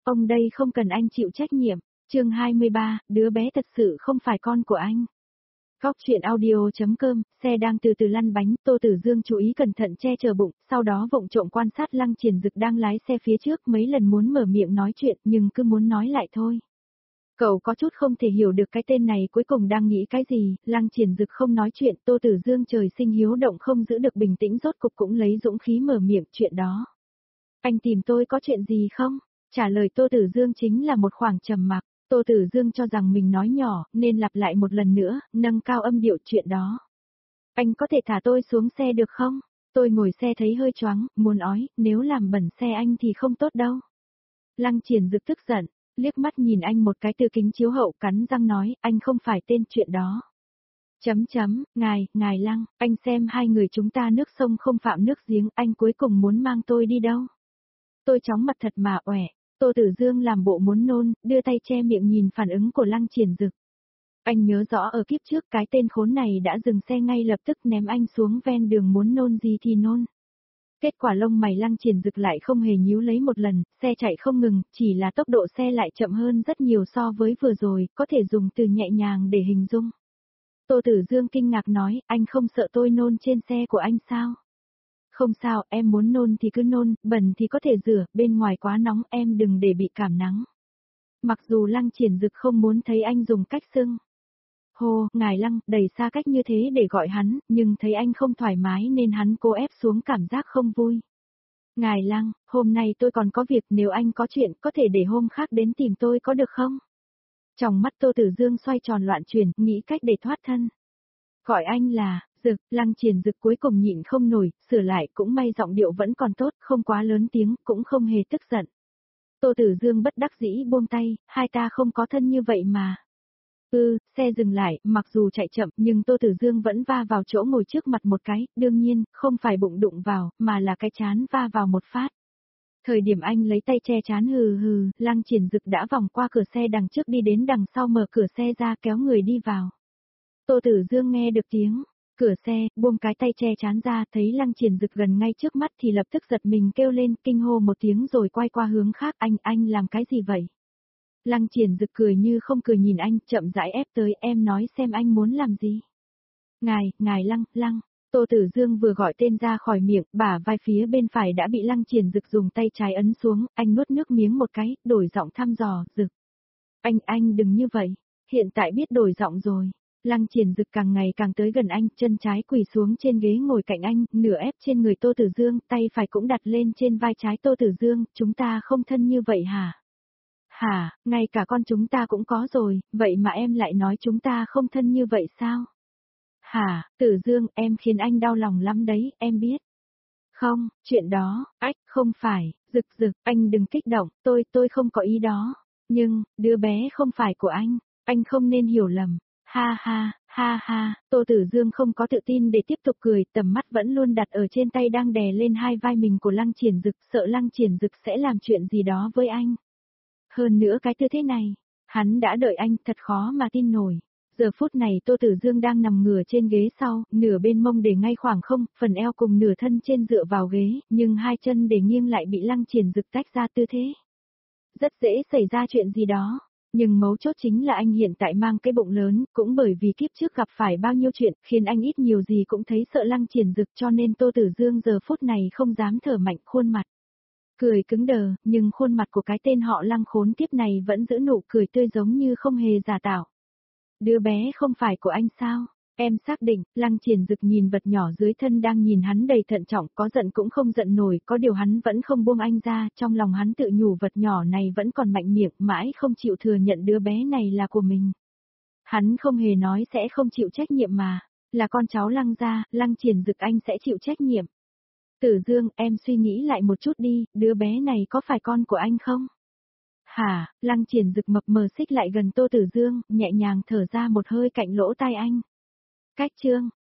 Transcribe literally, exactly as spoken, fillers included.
Ông đây không cần anh chịu trách nhiệm. Chương hai mươi ba, đứa bé thật sự không phải con của anh. Góc truyện audio.com, xe đang từ từ lăn bánh, Tô Tử Dương chú ý cẩn thận che chở bụng, sau đó vụng trộm quan sát Lăng Triển Dực đang lái xe phía trước, mấy lần muốn mở miệng nói chuyện nhưng cứ muốn nói lại thôi. Cậu có chút không thể hiểu được cái tên này cuối cùng đang nghĩ cái gì, Lăng Triển Dực không nói chuyện, Tô Tử Dương trời sinh hiếu động không giữ được bình tĩnh rốt cục cũng lấy dũng khí mở miệng chuyện đó. Anh tìm tôi có chuyện gì không? Trả lời Tô Tử Dương chính là một khoảng trầm mặc. Tô Tử Dương cho rằng mình nói nhỏ, nên lặp lại một lần nữa, nâng cao âm điệu chuyện đó. Anh có thể thả tôi xuống xe được không? Tôi ngồi xe thấy hơi choáng, muốn ói, nếu làm bẩn xe anh thì không tốt đâu. Lăng Triển Dực tức giận, liếc mắt nhìn anh một cái từ kính chiếu hậu cắn răng nói, anh không phải tên chuyện đó. Chấm chấm, ngài, ngài Lăng, anh xem hai người chúng ta nước sông không phạm nước giếng, anh cuối cùng muốn mang tôi đi đâu? Tôi chóng mặt thật mà oẻ. Tô Tử Dương làm bộ muốn nôn, đưa tay che miệng nhìn phản ứng của Lăng Triển Dực. Anh nhớ rõ ở kiếp trước cái tên khốn này đã dừng xe ngay lập tức ném anh xuống ven đường muốn nôn gì thì nôn. Kết quả lông mày Lăng Triển Dực lại không hề nhíu lấy một lần, xe chạy không ngừng, chỉ là tốc độ xe lại chậm hơn rất nhiều so với vừa rồi, có thể dùng từ nhẹ nhàng để hình dung. Tô Tử Dương kinh ngạc nói, anh không sợ tôi nôn trên xe của anh sao? Không sao, em muốn nôn thì cứ nôn, bẩn thì có thể rửa, bên ngoài quá nóng em đừng để bị cảm nắng. Mặc dù Lăng Triển Dực không muốn thấy anh dùng cách xưng hô, ngài Lăng, đầy xa cách như thế để gọi hắn, nhưng thấy anh không thoải mái nên hắn cố ép xuống cảm giác không vui. Ngài Lăng, hôm nay tôi còn có việc, nếu anh có chuyện có thể để hôm khác đến tìm tôi có được không? Trong mắt Tô Tử Dương xoay tròn loạn chuyển, nghĩ cách để thoát thân. Gọi anh là Dực, Lăng Triển Dực cuối cùng nhịn không nổi, sửa lại cũng may giọng điệu vẫn còn tốt, không quá lớn tiếng, cũng không hề tức giận. Tô Tử Dương bất đắc dĩ buông tay, hai ta không có thân như vậy mà. Ừ, xe dừng lại, mặc dù chạy chậm nhưng Tô Tử Dương vẫn va vào chỗ ngồi trước mặt một cái, đương nhiên, không phải bụng đụng vào, mà là cái trán va vào một phát. Thời điểm anh lấy tay che trán hừ hừ, Lăng Triển Dực đã vòng qua cửa xe đằng trước đi đến đằng sau mở cửa xe ra kéo người đi vào. Tô Tử Dương nghe được tiếng cửa xe, buông cái tay che chán ra, thấy Lăng Triển Dực gần ngay trước mắt thì lập tức giật mình kêu lên, kinh hô một tiếng rồi quay qua hướng khác, anh, anh làm cái gì vậy? Lăng Triển Dực cười như không cười nhìn anh, chậm rãi ép tới, em nói xem anh muốn làm gì? Ngài, ngài Lăng, Lăng. Tô Tử Dương vừa gọi tên ra khỏi miệng, bả vai phía bên phải đã bị Lăng Triển Dực dùng tay trái ấn xuống, anh nuốt nước miếng một cái, đổi giọng thăm dò, Dực. Anh, anh đừng như vậy, hiện tại biết đổi giọng rồi. Lăng Triển Dực càng ngày càng tới gần anh, chân trái quỳ xuống trên ghế ngồi cạnh anh, nửa ép trên người Tô Tử Dương, tay phải cũng đặt lên trên vai trái Tô Tử Dương, chúng ta không thân như vậy hả? Hả, ngay cả con chúng ta cũng có rồi, vậy mà em lại nói chúng ta không thân như vậy sao? Hả, Tử Dương, em khiến anh đau lòng lắm đấy, em biết. Không, chuyện đó, ách, không phải, Dực Dực, anh đừng kích động, tôi, tôi không có ý đó. Nhưng, đứa bé không phải của anh, anh không nên hiểu lầm. Ha ha, ha ha, Tô Tử Dương không có tự tin để tiếp tục cười, tầm mắt vẫn luôn đặt ở trên tay đang đè lên hai vai mình của Lăng Triển Dực, sợ Lăng Triển Dực sẽ làm chuyện gì đó với anh. Hơn nữa cái tư thế này, hắn đã đợi anh, thật khó mà tin nổi. Giờ phút này Tô Tử Dương đang nằm ngửa trên ghế sau, nửa bên mông để ngay khoảng không, phần eo cùng nửa thân trên dựa vào ghế, nhưng hai chân để nghiêng lại bị Lăng Triển Dực tách ra tư thế. Rất dễ xảy ra chuyện gì đó. Nhưng mấu chốt chính là anh hiện tại mang cái bụng lớn, cũng bởi vì kiếp trước gặp phải bao nhiêu chuyện, khiến anh ít nhiều gì cũng thấy sợ Lăng Triển Dực, cho nên Tô Tử Dương giờ phút này không dám thở mạnh, khuôn mặt cười cứng đờ, nhưng khuôn mặt của cái tên họ Lăng khốn kiếp này vẫn giữ nụ cười tươi giống như không hề giả tạo. Đứa bé không phải của anh sao? Em xác định. Lăng Triển Dực nhìn vật nhỏ dưới thân đang nhìn hắn đầy thận trọng, có giận cũng không giận nổi, có điều hắn vẫn không buông anh ra, trong lòng hắn tự nhủ vật nhỏ này vẫn còn mạnh miệng, mãi không chịu thừa nhận đứa bé này là của mình. Hắn không hề nói sẽ không chịu trách nhiệm mà, là con cháu Lăng gia, Lăng Triển Dực anh sẽ chịu trách nhiệm. Tử Dương, em suy nghĩ lại một chút đi, đứa bé này có phải con của anh không? Hả, Lăng Triển Dực mập mờ xích lại gần Tô Tử Dương, nhẹ nhàng thở ra một hơi cạnh lỗ tai anh. Cách chương,